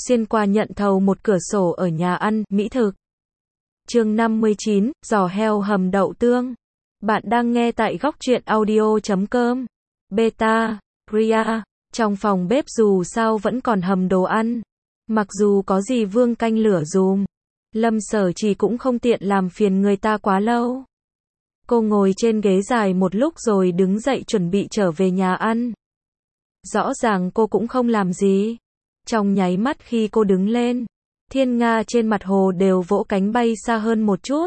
xuyên qua nhận thầu một cửa sổ ở nhà ăn, mỹ thực. Chương 59, giò heo hầm đậu tương. Bạn đang nghe tại góc truyện audio.com. Beta, Ria, trong phòng bếp dù sao vẫn còn hầm đồ ăn. Mặc dù có dì Vương canh lửa dùm, Lâm Sở Trì cũng không tiện làm phiền người ta quá lâu. Cô ngồi trên ghế dài một lúc rồi đứng dậy chuẩn bị trở về nhà ăn. Rõ ràng cô cũng không làm gì. Trong nháy mắt khi cô đứng lên, thiên nga trên mặt hồ đều vỗ cánh bay xa hơn một chút.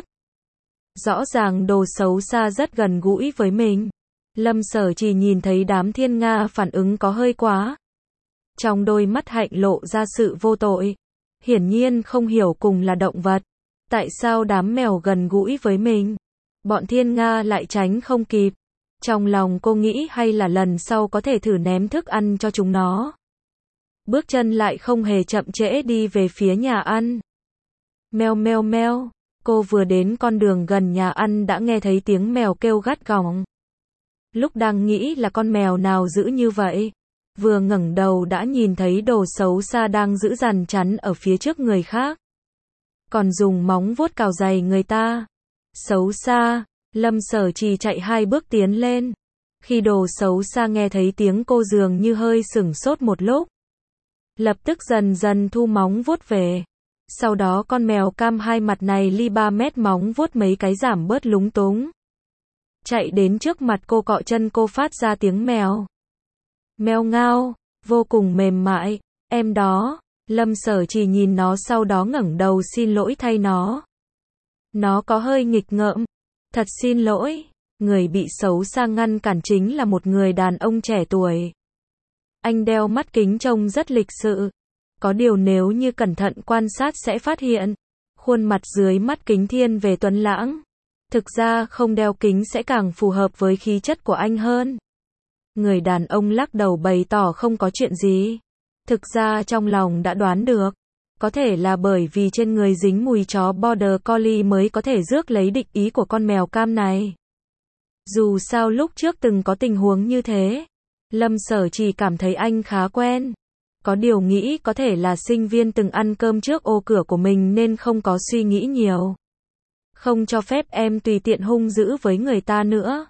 Rõ ràng đồ xấu xa rất gần gũi với mình. Lâm Sở Trì nhìn thấy đám thiên nga phản ứng có hơi quá. Trong đôi mắt hạnh lộ ra sự vô tội. Hiển nhiên không hiểu cùng là động vật. Tại sao đám mèo gần gũi với mình, bọn thiên nga lại tránh không kịp. Trong lòng cô nghĩ hay là lần sau có thể thử ném thức ăn cho chúng nó. Bước chân lại không hề chậm trễ đi về phía nhà ăn. Meo meo meo, cô vừa đến con đường gần nhà ăn đã nghe thấy tiếng mèo kêu gắt gỏng. Lúc đang nghĩ là con mèo nào dữ như vậy, vừa ngẩng đầu đã nhìn thấy đồ xấu xa đang giữ rằn chắn ở phía trước người khác. Còn dùng móng vuốt cào giày người ta. Xấu xa, Lâm Sở Trì chạy 2 bước tiến lên. Khi đồ xấu xa nghe thấy tiếng cô dường như hơi sửng sốt một lúc. Lập tức dần dần thu móng vuốt về. Sau đó con mèo cam 2 mặt này ly 3 mét móng vuốt mấy cái giảm bớt lúng túng. Chạy đến trước mặt cô cọ chân cô phát ra tiếng mèo. Mèo ngao, vô cùng mềm mại. Em đó, Lâm Sở Trì nhìn nó sau đó ngẩng đầu xin lỗi thay nó. Nó có hơi nghịch ngợm. Thật xin lỗi. Người bị xấu xa ngăn cản chính là một người đàn ông trẻ tuổi. Anh đeo mắt kính trông rất lịch sự. Có điều nếu như cẩn thận quan sát sẽ phát hiện, khuôn mặt dưới mắt kính thiên về tuấn lãng. Thực ra không đeo kính sẽ càng phù hợp với khí chất của anh hơn. Người đàn ông lắc đầu bày tỏ không có chuyện gì. Thực ra trong lòng đã đoán được. Có thể là bởi vì trên người dính mùi chó Border Collie mới có thể rước lấy địch ý của con mèo cam này. Dù sao lúc trước từng có tình huống như thế, Lâm Sở Trì cảm thấy anh khá quen. Có điều nghĩ có thể là sinh viên từng ăn cơm trước ô cửa của mình nên không có suy nghĩ nhiều. Không cho phép em tùy tiện hung dữ với người ta nữa.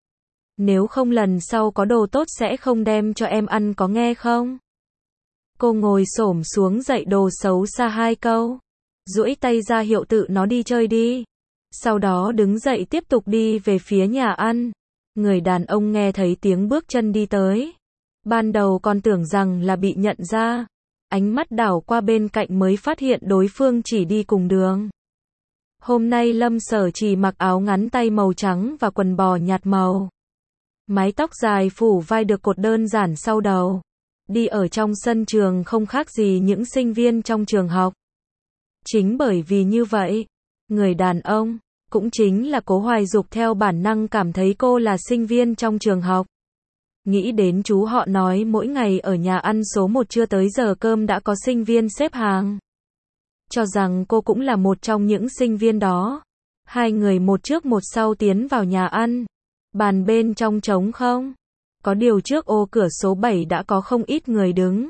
Nếu không lần sau có đồ tốt sẽ không đem cho em ăn có nghe không? Cô ngồi xổm xuống dạy đồ xấu xa 2 câu. Duỗi tay ra hiệu tự nó đi chơi đi. Sau đó đứng dậy tiếp tục đi về phía nhà ăn. Người đàn ông nghe thấy tiếng bước chân đi tới. Ban đầu còn tưởng rằng là bị nhận ra. Ánh mắt đảo qua bên cạnh mới phát hiện đối phương chỉ đi cùng đường. Hôm nay Lâm Sở Trì mặc áo ngắn tay màu trắng và quần bò nhạt màu. Mái tóc dài phủ vai được cột đơn giản sau đầu. Đi ở trong sân trường không khác gì những sinh viên trong trường học. Chính bởi vì như vậy, người đàn ông, cũng chính là Cố Hoài Dục theo bản năng cảm thấy cô là sinh viên trong trường học. Nghĩ đến chú họ nói mỗi ngày ở nhà ăn số 1 chưa tới giờ cơm đã có sinh viên xếp hàng. Cho rằng cô cũng là một trong những sinh viên đó. 2 người một trước một sau tiến vào nhà ăn. Bàn bên trong trống không. Có điều trước ô cửa số 7 đã có không ít người đứng.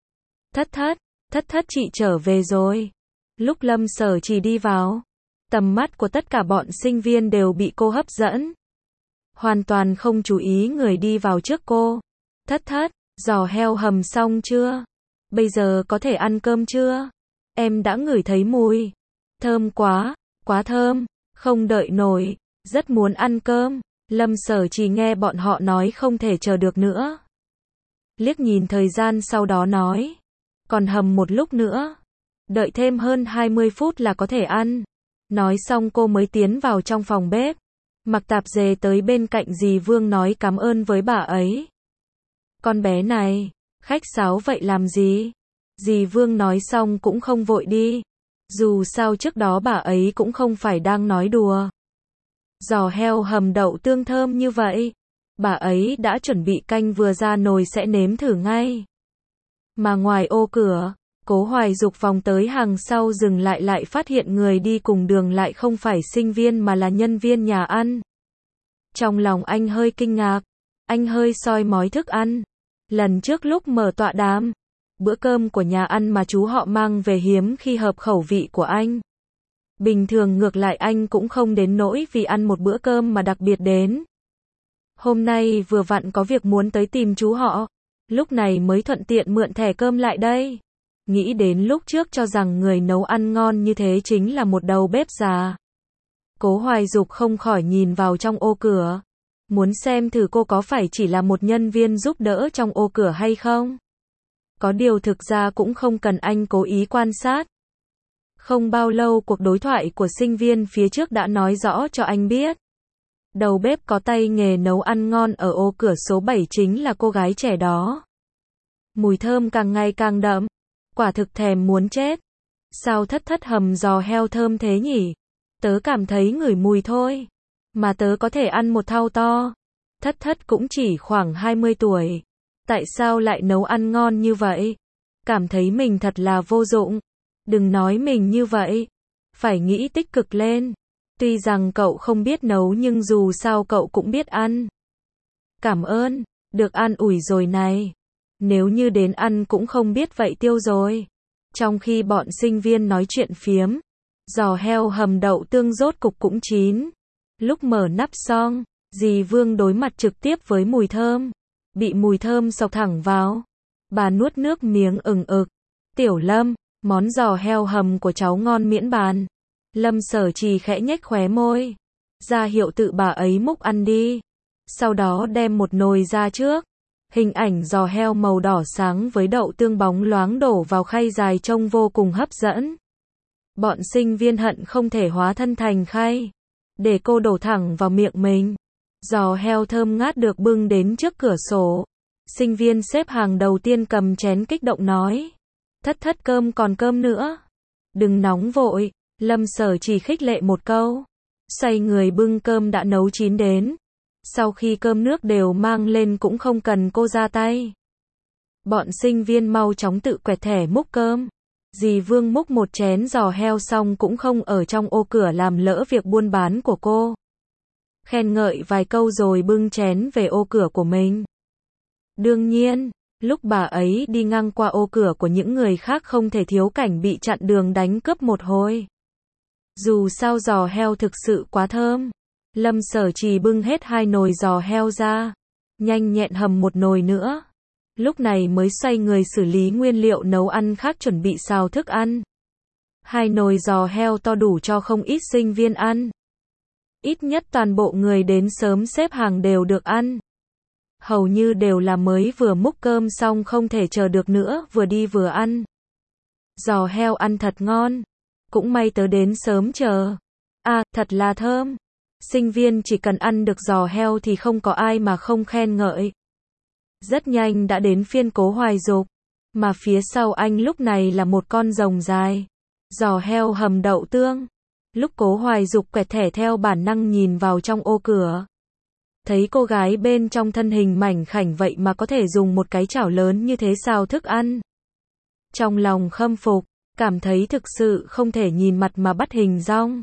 Thất thất chị trở về rồi. Lúc Lâm Sở Trì đi vào, tầm mắt của tất cả bọn sinh viên đều bị cô hấp dẫn. Hoàn toàn không chú ý người đi vào trước cô. Thất, giò heo hầm xong chưa? Bây giờ có thể ăn cơm chưa? Em đã ngửi thấy mùi. Thơm quá, quá thơm, không đợi nổi, rất muốn ăn cơm. Lâm Sở Trì nghe bọn họ nói không thể chờ được nữa. Liếc nhìn thời gian sau đó nói. Còn hầm một lúc nữa. Đợi thêm hơn 20 phút là có thể ăn. Nói xong cô mới tiến vào trong phòng bếp. Mặc tạp dề tới bên cạnh dì Vương nói cảm ơn với bà ấy. Con bé này, khách sáo vậy làm gì? Dì Vương nói xong cũng không vội đi. Dù sao trước đó bà ấy cũng không phải đang nói đùa. Giò heo hầm đậu tương thơm như vậy. Bà ấy đã chuẩn bị canh vừa ra nồi sẽ nếm thử ngay. Mà ngoài ô cửa, Cố Hoài Dục vòng tới hàng sau dừng lại phát hiện người đi cùng đường lại không phải sinh viên mà là nhân viên nhà ăn. Trong lòng anh hơi kinh ngạc. Anh hơi soi mói thức ăn. Lần trước lúc mở tọa đàm, Bữa cơm của nhà ăn mà chú họ mang về hiếm khi hợp khẩu vị của anh. Bình thường ngược lại anh cũng không đến nỗi vì ăn một bữa cơm mà đặc biệt đến. Hôm nay vừa vặn có việc muốn tới tìm chú họ, lúc này mới thuận tiện mượn thẻ cơm lại đây. Nghĩ đến lúc trước cho rằng người nấu ăn ngon như thế chính là một đầu bếp già. Cố Hoài Dục không khỏi nhìn vào trong ô cửa. Muốn xem thử cô có phải chỉ là một nhân viên giúp đỡ trong ô cửa hay không. Có điều thực ra cũng không cần anh cố ý quan sát. Không bao lâu cuộc đối thoại của sinh viên phía trước đã nói rõ cho anh biết. Đầu bếp có tay nghề nấu ăn ngon ở ô cửa số 7 chính là cô gái trẻ đó. Mùi thơm càng ngày càng đậm. Quả thực thèm muốn chết. Sao Thất Thất hầm giò heo thơm thế nhỉ? Tớ cảm thấy ngửi mùi thôi. Mà tớ có thể ăn một thau to. Thất Thất cũng chỉ khoảng 20 tuổi. Tại sao lại nấu ăn ngon như vậy? Cảm thấy mình thật là vô dụng. Đừng nói mình như vậy. Phải nghĩ tích cực lên. Tuy rằng cậu không biết nấu nhưng dù sao cậu cũng biết ăn. Cảm ơn. Được ăn ủi rồi này. Nếu như đến ăn cũng không biết vậy tiêu rồi. Trong khi bọn sinh viên nói chuyện phiếm, giò heo hầm đậu tương rốt cục cũng chín. Lúc mở nắp xong, dì Vương đối mặt trực tiếp với mùi thơm. Bị mùi thơm xộc thẳng vào. Bà nuốt nước miếng ừng ực. Tiểu Lâm, món giò heo hầm của cháu ngon miễn bàn. Lâm Sở Trì khẽ nhếch khóe môi. Ra hiệu tự bà ấy múc ăn đi. Sau đó đem một nồi ra trước. Hình ảnh giò heo màu đỏ sáng với đậu tương bóng loáng đổ vào khay dài trông vô cùng hấp dẫn. Bọn sinh viên hận không thể hóa thân thành khay. Để cô đổ thẳng vào miệng mình. Giò heo thơm ngát được bưng đến trước cửa sổ. Sinh viên xếp hàng đầu tiên cầm chén kích động nói. Thất Thất cơm còn cơm nữa. Đừng nóng vội. Lâm Sở chỉ khích lệ một câu. Xoay người bưng cơm đã nấu chín đến. Sau khi cơm nước đều mang lên cũng không cần cô ra tay. Bọn sinh viên mau chóng tự quẹt thẻ múc cơm. Dì Vương múc một chén giò heo xong cũng không ở trong ô cửa làm lỡ việc buôn bán của cô. Khen ngợi vài câu rồi bưng chén về ô cửa của mình. Đương nhiên, lúc bà ấy đi ngang qua ô cửa của những người khác không thể thiếu cảnh bị chặn đường đánh cướp một hồi. Dù sao giò heo thực sự quá thơm. Lâm Sở Trì bưng hết 2 nồi giò heo ra. Nhanh nhẹn hầm một nồi nữa. Lúc này mới xoay người xử lý nguyên liệu nấu ăn khác chuẩn bị xào thức ăn. 2 nồi giò heo to đủ cho không ít sinh viên ăn. Ít nhất toàn bộ người đến sớm xếp hàng đều được ăn. Hầu như đều là mới vừa múc cơm xong không thể chờ được nữa, vừa đi vừa ăn. Giò heo ăn thật ngon. Cũng may tớ đến sớm chờ. À, thật là thơm. Sinh viên chỉ cần ăn được giò heo thì không có ai mà không khen ngợi. Rất nhanh đã đến phiên Cố Hoài Dục. Mà phía sau anh lúc này là một con rồng dài. Giò heo hầm đậu tương. Lúc Cố Hoài Dục quẹt thẻ theo bản năng nhìn vào trong ô cửa. Thấy cô gái bên trong thân hình mảnh khảnh vậy mà có thể dùng một cái chảo lớn như thế xào thức ăn. Trong lòng khâm phục, cảm thấy thực sự không thể nhìn mặt mà bắt hình dong.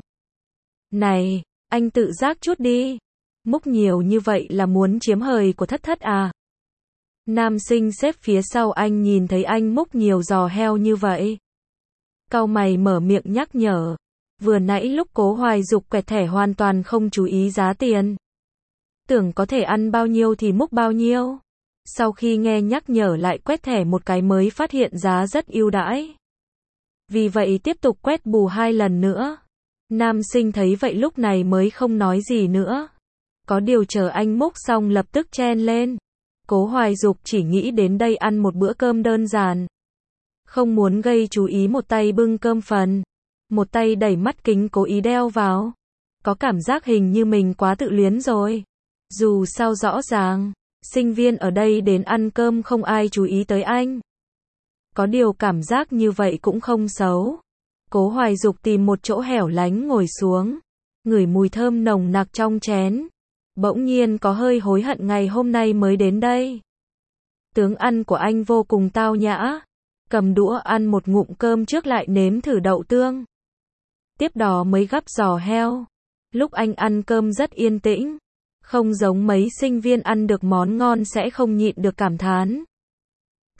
Này, anh tự giác chút đi. Múc nhiều như vậy là muốn chiếm hời của Thất Thất à? Nam sinh xếp phía sau anh nhìn thấy anh múc nhiều giò heo như vậy. Cau mày mở miệng nhắc nhở. Vừa nãy lúc Cố Hoài Dục quẹt thẻ hoàn toàn không chú ý giá tiền. Tưởng có thể ăn bao nhiêu thì múc bao nhiêu. Sau khi nghe nhắc nhở lại quét thẻ một cái mới phát hiện giá rất ưu đãi. Vì vậy tiếp tục quét bù 2 lần nữa. Nam sinh thấy vậy lúc này mới không nói gì nữa. Có điều chờ anh múc xong lập tức chen lên. Cố Hoài Dục chỉ nghĩ đến đây ăn một bữa cơm đơn giản. Không muốn gây chú ý một tay bưng cơm phần. Một tay đẩy mắt kính cố ý đeo vào. Có cảm giác hình như mình quá tự luyến rồi. Dù sao rõ ràng, sinh viên ở đây đến ăn cơm không ai chú ý tới anh. Có điều cảm giác như vậy cũng không xấu. Cố Hoài Dục tìm một chỗ hẻo lánh ngồi xuống. Ngửi mùi thơm nồng nặc trong chén. Bỗng nhiên có hơi hối hận ngày hôm nay mới đến đây. Tướng ăn của anh vô cùng tao nhã. Cầm đũa ăn một ngụm cơm trước lại nếm thử đậu tương. Tiếp đó mới gắp giò heo. Lúc anh ăn cơm rất yên tĩnh. Không giống mấy sinh viên ăn được món ngon sẽ không nhịn được cảm thán.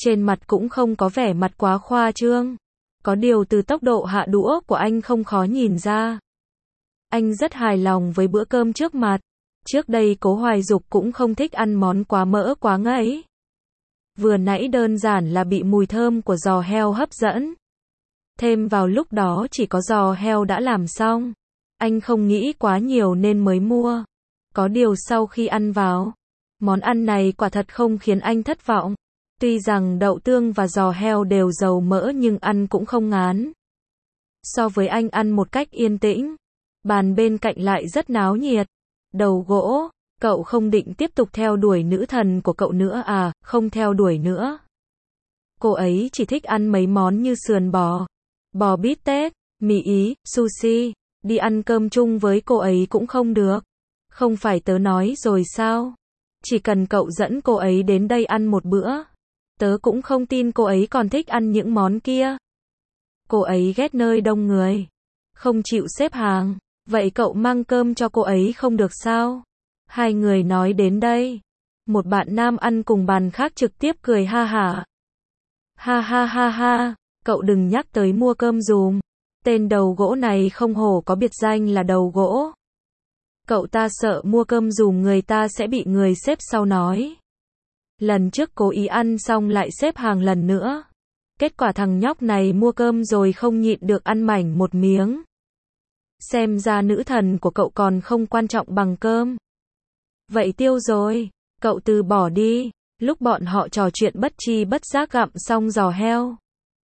Trên mặt cũng không có vẻ mặt quá khoa trương. Có điều từ tốc độ hạ đũa của anh không khó nhìn ra. Anh rất hài lòng với bữa cơm trước mặt. Trước đây Cố Hoài Dục cũng không thích ăn món quá mỡ quá ngấy. Vừa nãy đơn giản là bị mùi thơm của giò heo hấp dẫn. Thêm vào lúc đó chỉ có giò heo đã làm xong. Anh không nghĩ quá nhiều nên mới mua. Có điều sau khi ăn vào, món ăn này quả thật không khiến anh thất vọng. Tuy rằng đậu tương và giò heo đều dầu mỡ nhưng ăn cũng không ngán. So với anh ăn một cách yên tĩnh, bàn bên cạnh lại rất náo nhiệt. Đầu gỗ, cậu không định tiếp tục theo đuổi nữ thần của cậu nữa à? Không theo đuổi nữa. Cô ấy chỉ thích ăn mấy món như sườn bò, bò bít tết, mì Ý, sushi. Đi ăn cơm chung với cô ấy cũng không được. Không phải tớ nói rồi sao? Chỉ cần cậu dẫn cô ấy đến đây ăn một bữa, tớ cũng không tin cô ấy còn thích ăn những món kia. Cô ấy ghét nơi đông người, không chịu xếp hàng. Vậy cậu mang cơm cho cô ấy không được sao? Hai người nói đến đây, một bạn nam ăn cùng bàn khác trực tiếp cười ha hả. Ha ha ha ha, cậu đừng nhắc tới mua cơm dùm. Tên đầu gỗ này không hổ có biệt danh là đầu gỗ. Cậu ta sợ mua cơm dùm người ta sẽ bị người xếp sau nói. Lần trước cố ý ăn xong lại xếp hàng lần nữa. Kết quả thằng nhóc này mua cơm rồi không nhịn được ăn mảnh một miếng. Xem ra nữ thần của cậu còn không quan trọng bằng cơm. Vậy tiêu rồi, cậu từ bỏ đi. Lúc bọn họ trò chuyện bất tri bất giác gặm xong giò heo,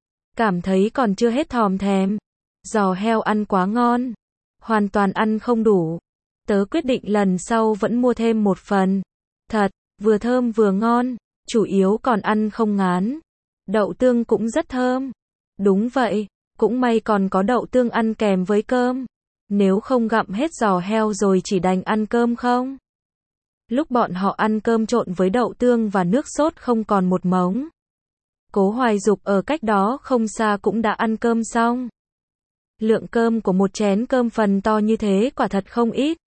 cảm thấy còn chưa hết thòm thèm. Giò heo ăn quá ngon, hoàn toàn ăn không đủ. Tớ quyết định lần sau vẫn mua thêm một phần. Thật, vừa thơm vừa ngon, chủ yếu còn ăn không ngán. Đậu tương cũng rất thơm. Đúng vậy, cũng may còn có đậu tương ăn kèm với cơm. Nếu không gặm hết giò heo rồi chỉ đành ăn cơm không. Lúc bọn họ ăn cơm trộn với đậu tương và nước sốt không còn một mống. Cố Hoài Dục ở cách đó không xa cũng đã ăn cơm xong. Lượng cơm của một chén cơm phần to như thế quả thật không ít.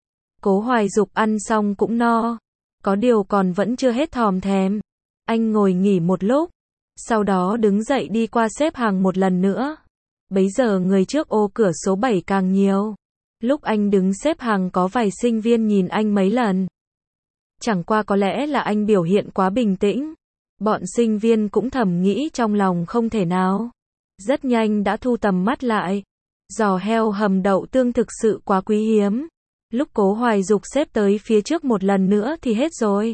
Cố Hoài Dục ăn xong cũng no. Có điều còn vẫn chưa hết thòm thèm. Anh ngồi nghỉ một lúc, sau đó đứng dậy đi qua xếp hàng một lần nữa. Bấy giờ người trước ô cửa số 7 càng nhiều. Lúc anh đứng xếp hàng có vài sinh viên nhìn anh mấy lần. Chẳng qua có lẽ là anh biểu hiện quá bình tĩnh. Bọn sinh viên cũng thầm nghĩ trong lòng không thể nào. Rất nhanh đã thu tầm mắt lại. Giò heo hầm đậu tương thực sự quá quý hiếm. Lúc Cố Hoài Dục xếp tới phía trước một lần nữa thì hết rồi.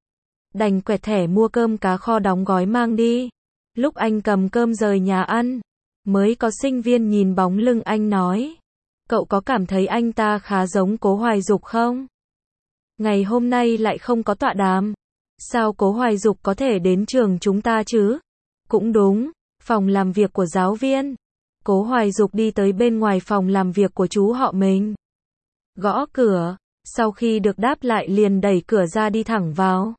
Đành quẹt thẻ mua cơm cá kho đóng gói mang đi. Lúc anh cầm cơm rời nhà ăn, mới có sinh viên nhìn bóng lưng anh nói. Cậu có cảm thấy anh ta khá giống Cố Hoài Dục không? Ngày hôm nay lại không có tọa đàm. Sao Cố Hoài Dục có thể đến trường chúng ta chứ? Cũng đúng, phòng làm việc của giáo viên. Cố Hoài Dục đi tới bên ngoài phòng làm việc của chú họ mình. Gõ cửa, sau khi được đáp lại liền đẩy cửa ra đi thẳng vào.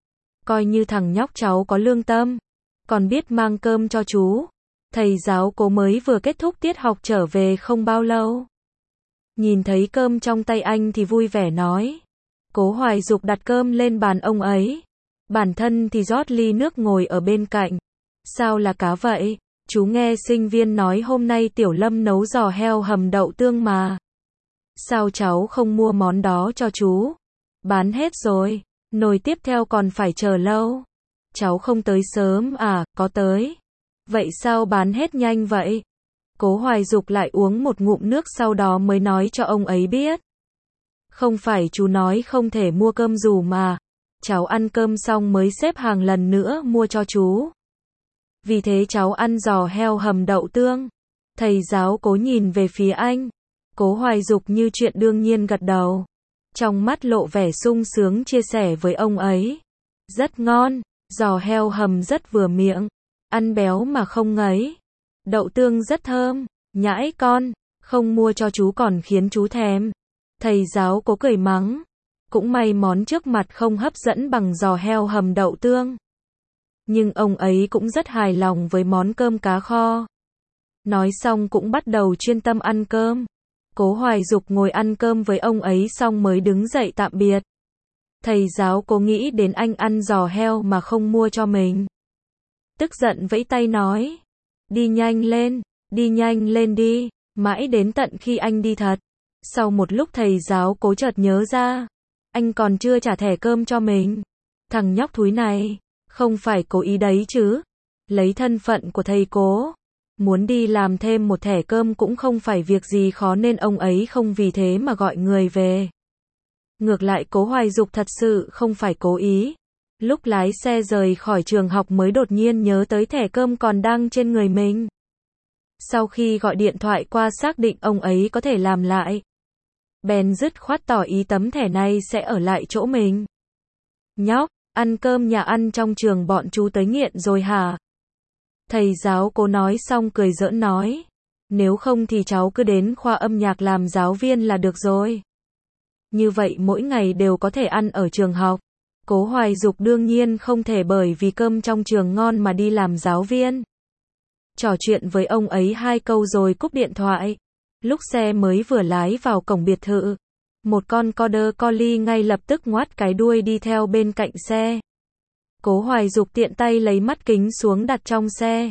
Coi như thằng nhóc cháu có lương tâm, còn biết mang cơm cho chú. Thầy giáo Cố mới vừa kết thúc tiết học trở về không bao lâu. Nhìn thấy cơm trong tay anh thì vui vẻ nói. Cố Hoài Dục đặt cơm lên bàn ông ấy. Bản thân thì rót ly nước ngồi ở bên cạnh. Sao là cá vậy? Chú nghe sinh viên nói hôm nay Tiểu Lâm nấu giò heo hầm đậu tương mà. Sao cháu không mua món đó cho chú? Bán hết rồi. Nồi tiếp theo còn phải chờ lâu. Cháu không tới sớm à? Có tới. Vậy sao bán hết nhanh vậy? Cố Hoài Dục lại uống một ngụm nước sau đó mới nói cho ông ấy biết. Không phải chú nói không thể mua cơm dù mà. Cháu ăn cơm xong mới xếp hàng lần nữa mua cho chú. Vì thế cháu ăn giò heo hầm đậu tương. Thầy giáo Cố nhìn về phía anh. Cố Hoài Dục như chuyện đương nhiên gật đầu. Trong mắt lộ vẻ sung sướng chia sẻ với ông ấy. Rất ngon, giò heo hầm rất vừa miệng. Ăn béo mà không ngấy. Đậu tương rất thơm, nhãi con, không mua cho chú còn khiến chú thèm. Thầy giáo Cố cười mắng. Cũng may món trước mặt không hấp dẫn bằng giò heo hầm đậu tương. Nhưng ông ấy cũng rất hài lòng với món cơm cá kho. Nói xong cũng bắt đầu chuyên tâm ăn cơm. Cố Hoài Dục ngồi ăn cơm với ông ấy xong mới đứng dậy tạm biệt. Thầy giáo Cố nghĩ đến anh ăn giò heo mà không mua cho mình. tức giận vẫy tay nói. Đi nhanh lên đi, mãi đến tận khi anh đi thật. Sau một lúc thầy giáo Cố chợt nhớ ra, anh còn chưa trả thẻ cơm cho mình. Thằng nhóc thúi này, không phải cố ý đấy chứ. Lấy thân phận của thầy Cố, muốn đi làm thêm một thẻ cơm cũng không phải việc gì khó nên ông ấy không vì thế mà gọi người về. Ngược lại Cố Hoài Dục thật sự không phải cố ý. Lúc lái xe rời khỏi trường học mới đột nhiên nhớ tới thẻ cơm còn đang trên người mình. Sau khi gọi điện thoại qua xác định ông ấy có thể làm lại, bèn dứt khoát tỏ ý tấm thẻ này sẽ ở lại chỗ mình. Nhóc, ăn cơm nhà ăn trong trường bọn chú tới nghiện rồi hả? Thầy giáo Cố nói xong cười giỡn nói. Nếu không thì cháu cứ đến khoa âm nhạc làm giáo viên là được rồi. Như vậy mỗi ngày đều có thể ăn ở trường học. Cố Hoài Dục đương nhiên không thể bởi vì cơm trong trường ngon mà đi làm giáo viên. Trò chuyện với ông ấy 2 câu rồi cúp điện thoại. Lúc xe mới vừa lái vào cổng biệt thự, một con Border Collie ngay lập tức ngoắt cái đuôi đi theo bên cạnh xe. Cố Hoài Dục tiện tay lấy mắt kính xuống đặt trong xe.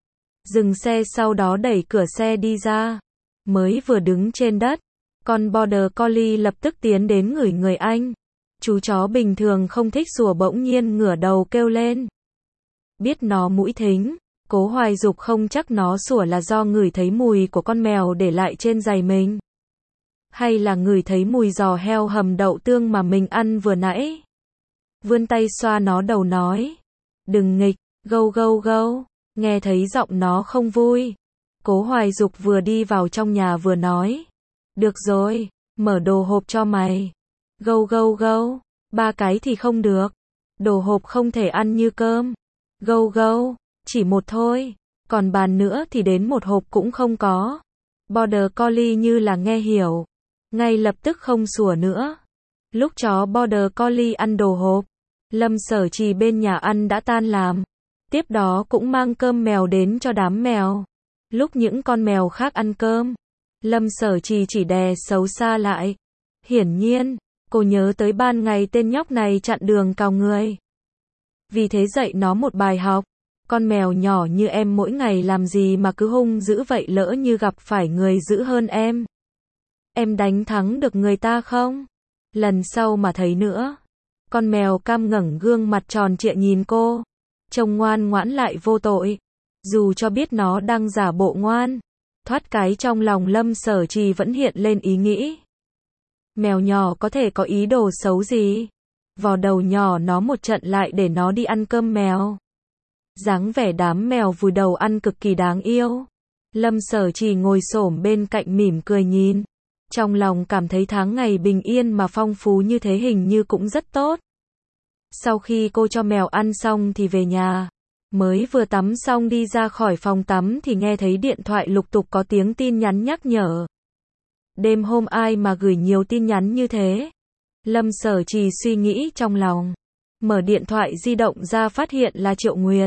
Dừng xe sau đó đẩy cửa xe đi ra. Mới vừa đứng trên đất, con Border Collie lập tức tiến đến ngửi người anh. Chú chó bình thường không thích sủa bỗng nhiên ngửa đầu kêu lên. Biết nó mũi thính, Cố Hoài Dục không chắc nó sủa là do ngửi thấy mùi của con mèo để lại trên giày mình. Hay là ngửi thấy mùi giò heo hầm đậu tương mà mình ăn vừa nãy. Vươn tay xoa nó đầu nói. Đừng nghịch, gâu gâu gâu. Nghe thấy giọng nó không vui. Cố Hoài Dục vừa đi vào trong nhà vừa nói. Được rồi, mở đồ hộp cho mày. Gâu gâu gâu. 3 cái thì không được. Đồ hộp không thể ăn như cơm. Gâu gâu. Chỉ một thôi. Còn bàn nữa thì đến một hộp cũng không có. Border Collie như là nghe hiểu. Ngay lập tức không sủa nữa. Lúc chó Border Collie ăn đồ hộp, Lâm Sở Trì bên nhà ăn đã tan làm. Tiếp đó cũng mang cơm mèo đến cho đám mèo. Lúc những con mèo khác ăn cơm, Lâm Sở Trì chỉ đè xấu xa lại. Hiển nhiên, cô nhớ tới ban ngày tên nhóc này chặn đường cào người. Vì thế dạy nó một bài học. Con mèo nhỏ như em mỗi ngày làm gì mà cứ hung dữ vậy, lỡ như gặp phải người dữ hơn em đánh thắng được người ta không? Lần sau mà thấy nữa. Con mèo cam ngẩng gương mặt tròn trịa nhìn cô. Trông ngoan ngoãn lại vô tội. Dù cho biết nó đang giả bộ ngoan. Thoát cái trong lòng Lâm Sở Trì vẫn hiện lên ý nghĩ. Mèo nhỏ có thể có ý đồ xấu gì? Vò đầu nhỏ nó một trận lại để nó đi ăn cơm mèo. Dáng vẻ đám mèo vùi đầu ăn cực kỳ đáng yêu. Lâm Sở Trì ngồi xổm bên cạnh mỉm cười nhìn. Trong lòng cảm thấy tháng ngày bình yên mà phong phú như thế hình như cũng rất tốt. Sau khi cô cho mèo ăn xong thì về nhà. Mới vừa tắm xong đi ra khỏi phòng tắm thì nghe thấy điện thoại lục tục có tiếng tin nhắn nhắc nhở. Đêm hôm ai mà gửi nhiều tin nhắn như thế? Lâm Sở Trì suy nghĩ trong lòng. Mở điện thoại di động ra phát hiện là Triệu Nguyệt.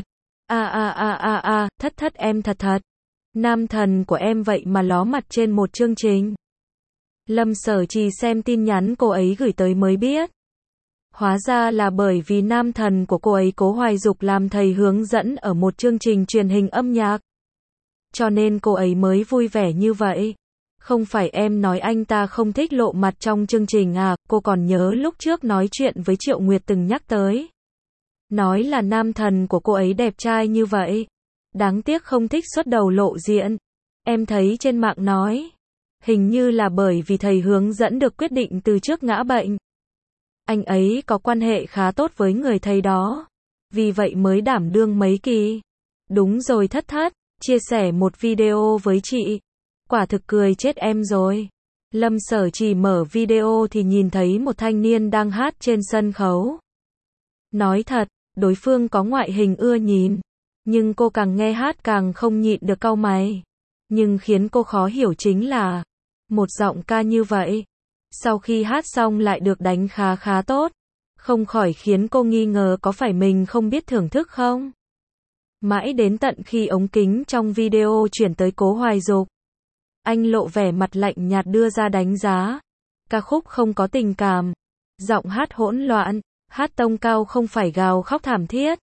Thất em thật. Nam thần của em vậy mà ló mặt trên một chương trình. Lâm Sở Trì xem tin nhắn cô ấy gửi tới mới biết. Hóa ra là bởi vì nam thần của cô ấy Cố Hoài Dục làm thầy hướng dẫn ở một chương trình truyền hình âm nhạc. Cho nên cô ấy mới vui vẻ như vậy. Không phải em nói anh ta không thích lộ mặt trong chương trình à, cô còn nhớ lúc trước nói chuyện với Triệu Nguyệt từng nhắc tới. Nói là nam thần của cô ấy đẹp trai như vậy. Đáng tiếc không thích xuất đầu lộ diện. Em thấy trên mạng nói. Hình như là bởi vì thầy hướng dẫn được quyết định từ trước ngã bệnh. Anh ấy có quan hệ khá tốt với người thầy đó. Vì vậy mới đảm đương mấy kỳ. Đúng rồi thất, chia sẻ một video với chị. Quả thực cười chết em rồi. Lâm Sở Trì mở video thì nhìn thấy một thanh niên đang hát trên sân khấu. Nói thật, đối phương có ngoại hình ưa nhìn. Nhưng cô càng nghe hát càng không nhịn được cau mày. Nhưng khiến cô khó hiểu chính là một giọng ca như vậy. Sau khi hát xong lại được đánh khá tốt. Không khỏi khiến cô nghi ngờ có phải mình không biết thưởng thức không? Mãi đến tận khi ống kính trong video chuyển tới Cố Hoài Dục. Anh lộ vẻ mặt lạnh nhạt đưa ra đánh giá. Ca khúc không có tình cảm. Giọng hát hỗn loạn. Hát tông cao không phải gào khóc thảm thiết.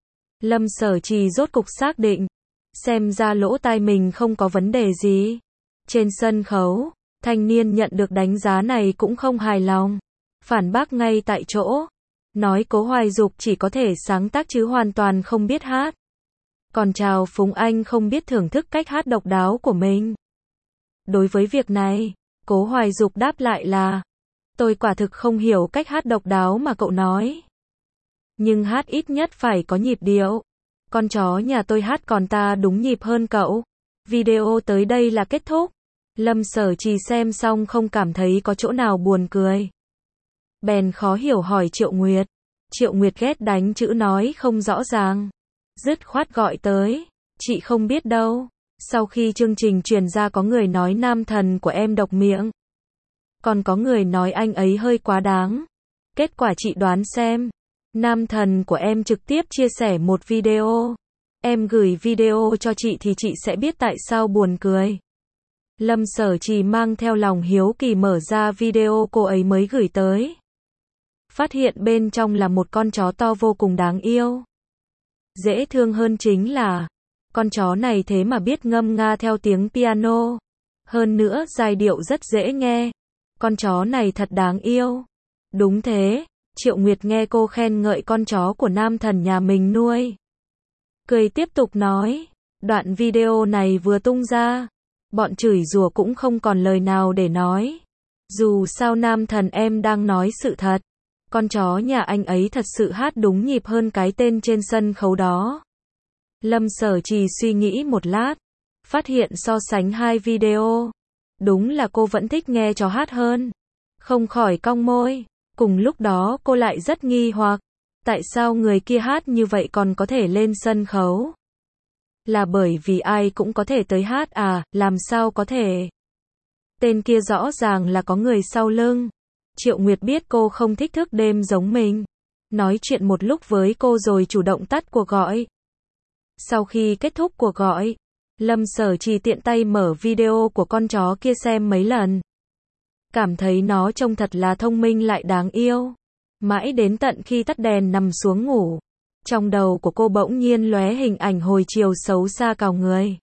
Lâm Sở Trì rốt cục xác định, xem ra lỗ tai mình không có vấn đề gì. Trên sân khấu, thanh niên nhận được đánh giá này cũng không hài lòng, phản bác ngay tại chỗ, nói Cố Hoài Dục chỉ có thể sáng tác chứ hoàn toàn không biết hát. Còn chào phúng anh không biết thưởng thức cách hát độc đáo của mình. Đối với việc này, Cố Hoài Dục đáp lại là, tôi quả thực không hiểu cách hát độc đáo mà cậu nói. Nhưng hát ít nhất phải có nhịp điệu. Con chó nhà tôi hát còn ta đúng nhịp hơn cậu. Video tới đây là kết thúc. Lâm Sở Trì xem xong không cảm thấy có chỗ nào buồn cười. Bèn khó hiểu hỏi Triệu Nguyệt. Triệu Nguyệt ghét đánh chữ nói không rõ ràng. Dứt khoát gọi tới. Chị không biết đâu. Sau khi chương trình truyền ra có người nói nam thần của em độc miệng. Còn có người nói anh ấy hơi quá đáng. Kết quả chị đoán xem. Nam thần của em trực tiếp chia sẻ một video. Em gửi video cho chị thì chị sẽ biết tại sao buồn cười. Lâm Sở Trì mang theo lòng hiếu kỳ mở ra video cô ấy mới gửi tới. Phát hiện bên trong là một con chó to vô cùng đáng yêu. Dễ thương hơn chính là, con chó này thế mà biết ngâm nga theo tiếng piano. Hơn nữa giai điệu rất dễ nghe. Con chó này thật đáng yêu. Đúng thế, Triệu Nguyệt nghe cô khen ngợi con chó của nam thần nhà mình nuôi. Cười tiếp tục nói, đoạn video này vừa tung ra, bọn chửi rủa cũng không còn lời nào để nói. Dù sao nam thần em đang nói sự thật. Con chó nhà anh ấy thật sự hát đúng nhịp hơn cái tên trên sân khấu đó. Lâm Sở Trì suy nghĩ một lát, phát hiện so sánh hai video. Đúng là cô vẫn thích nghe chó hát hơn. Không khỏi cong môi. Cùng lúc đó cô lại rất nghi hoặc. Tại sao người kia hát như vậy còn có thể lên sân khấu? Là bởi vì ai cũng có thể tới hát à, làm sao có thể? Tên kia rõ ràng là có người sau lưng. Triệu Nguyệt biết cô không thích thức đêm giống mình. Nói chuyện một lúc với cô rồi chủ động tắt cuộc gọi. Sau khi kết thúc cuộc gọi, Lâm Sở Trì tiện tay mở video của con chó kia xem mấy lần. Cảm thấy nó trông thật là thông minh lại đáng yêu. Mãi đến tận khi tắt đèn nằm xuống ngủ, trong đầu của cô bỗng nhiên lóe hình ảnh hồi chiều xấu xa cào người.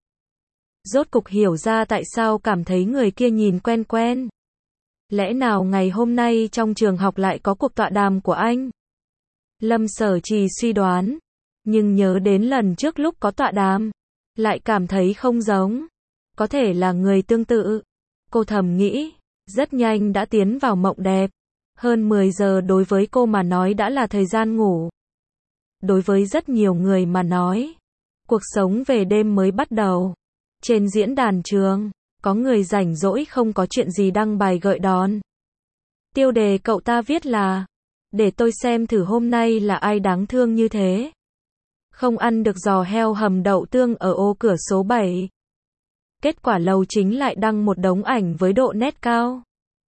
Rốt cục hiểu ra tại sao cảm thấy người kia nhìn quen quen. Lẽ nào ngày hôm nay trong trường học lại có cuộc tọa đàm của anh? Lâm Sở Trì suy đoán, nhưng nhớ đến lần trước lúc có tọa đàm, lại cảm thấy không giống. Có thể là người tương tự. Cô thầm nghĩ, rất nhanh đã tiến vào mộng đẹp. Hơn 10 giờ đối với cô mà nói đã là thời gian ngủ. Đối với rất nhiều người mà nói, cuộc sống về đêm mới bắt đầu. Trên diễn đàn trường, có người rảnh rỗi không có chuyện gì đăng bài gợi đón. Tiêu đề cậu ta viết là, để tôi xem thử hôm nay là ai đáng thương như thế. Không ăn được giò heo hầm đậu tương ở ô cửa số 7. Kết quả lầu chính lại đăng một đống ảnh với độ nét cao.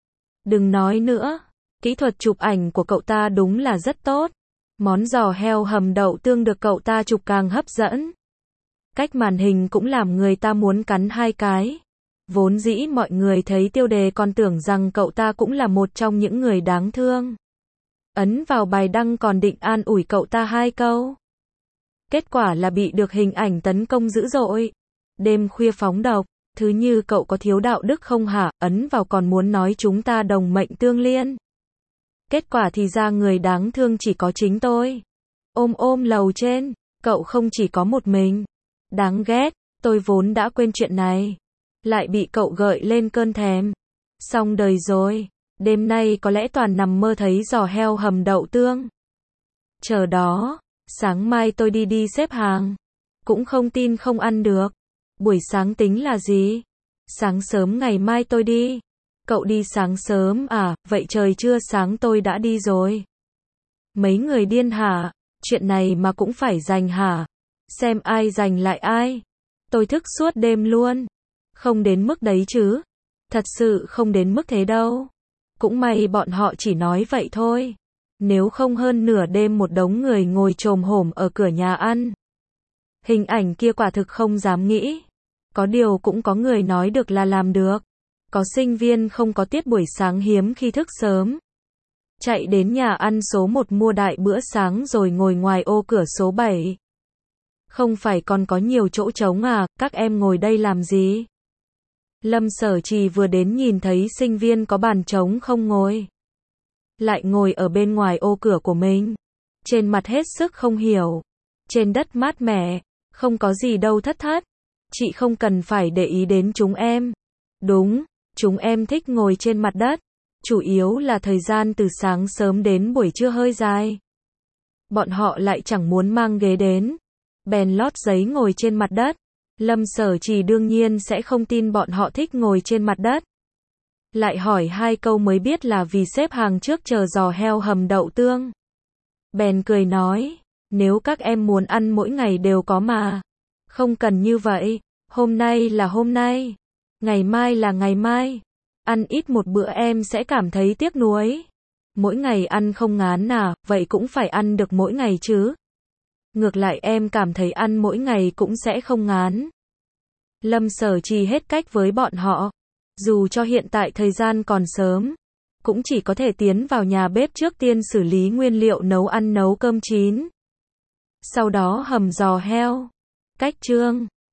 Đừng nói nữa, kỹ thuật chụp ảnh của cậu ta đúng là rất tốt. Món giò heo hầm đậu tương được cậu ta chụp càng hấp dẫn. Cách màn hình cũng làm người ta muốn cắn hai cái. Vốn dĩ mọi người thấy tiêu đề còn tưởng rằng cậu ta cũng là một trong những người đáng thương. Ấn vào bài đăng còn định an ủi cậu ta hai câu. Kết quả là bị được hình ảnh tấn công dữ dội. Đêm khuya phóng độc, thứ như cậu có thiếu đạo đức không hả? Ấn vào còn muốn nói chúng ta đồng mệnh tương liên. Kết quả thì ra người đáng thương chỉ có chính tôi. Ôm lầu trên, cậu không chỉ có một mình. Đáng ghét, tôi vốn đã quên chuyện này. Lại bị cậu gợi lên cơn thèm. Xong đời rồi, đêm nay có lẽ toàn nằm mơ thấy giò heo hầm đậu tương. Chờ đó, sáng mai tôi đi xếp hàng. Cũng không tin không ăn được. Buổi sáng tính là gì? Sáng sớm ngày mai tôi đi. Cậu đi sáng sớm à, vậy trời chưa sáng tôi đã đi rồi. Mấy người điên hả? Chuyện này mà cũng phải giành hả? Xem ai giành lại ai. Tôi thức suốt đêm luôn. Không đến mức đấy chứ. Thật sự không đến mức thế đâu. Cũng may bọn họ chỉ nói vậy thôi. Nếu không hơn nửa đêm một đống người ngồi chồm hổm ở cửa nhà ăn. Hình ảnh kia quả thực không dám nghĩ. Có điều cũng có người nói được là làm được. Có sinh viên không có tiết buổi sáng hiếm khi thức sớm. Chạy đến nhà ăn số 1 mua đại bữa sáng rồi ngồi ngoài ô cửa số 7. Không phải còn có nhiều chỗ trống à, các em ngồi đây làm gì? Lâm Sở Trì vừa đến nhìn thấy sinh viên có bàn trống không ngồi. Lại ngồi ở bên ngoài ô cửa của mình. Trên mặt hết sức không hiểu. Trên đất mát mẻ, không có gì đâu thất thất. Chị không cần phải để ý đến chúng em. Đúng, chúng em thích ngồi trên mặt đất. Chủ yếu là thời gian từ sáng sớm đến buổi trưa hơi dài. Bọn họ lại chẳng muốn mang ghế đến. Bèn lót giấy ngồi trên mặt đất. Lâm Sở Trì đương nhiên sẽ không tin bọn họ thích ngồi trên mặt đất. Lại hỏi 2 câu mới biết là vì xếp hàng trước chờ giò heo hầm đậu tương. Bèn cười nói, nếu các em muốn ăn mỗi ngày đều có mà. Không cần như vậy, hôm nay là hôm nay, ngày mai là ngày mai. Ăn ít một bữa em sẽ cảm thấy tiếc nuối. Mỗi ngày ăn không ngán à, vậy cũng phải ăn được mỗi ngày chứ. Ngược lại em cảm thấy ăn mỗi ngày cũng sẽ không ngán. Lâm Sở Trì hết cách với bọn họ. Dù cho hiện tại thời gian còn sớm, cũng chỉ có thể tiến vào nhà bếp trước tiên xử lý nguyên liệu nấu ăn nấu cơm chín. Sau đó hầm giò heo. Cách chương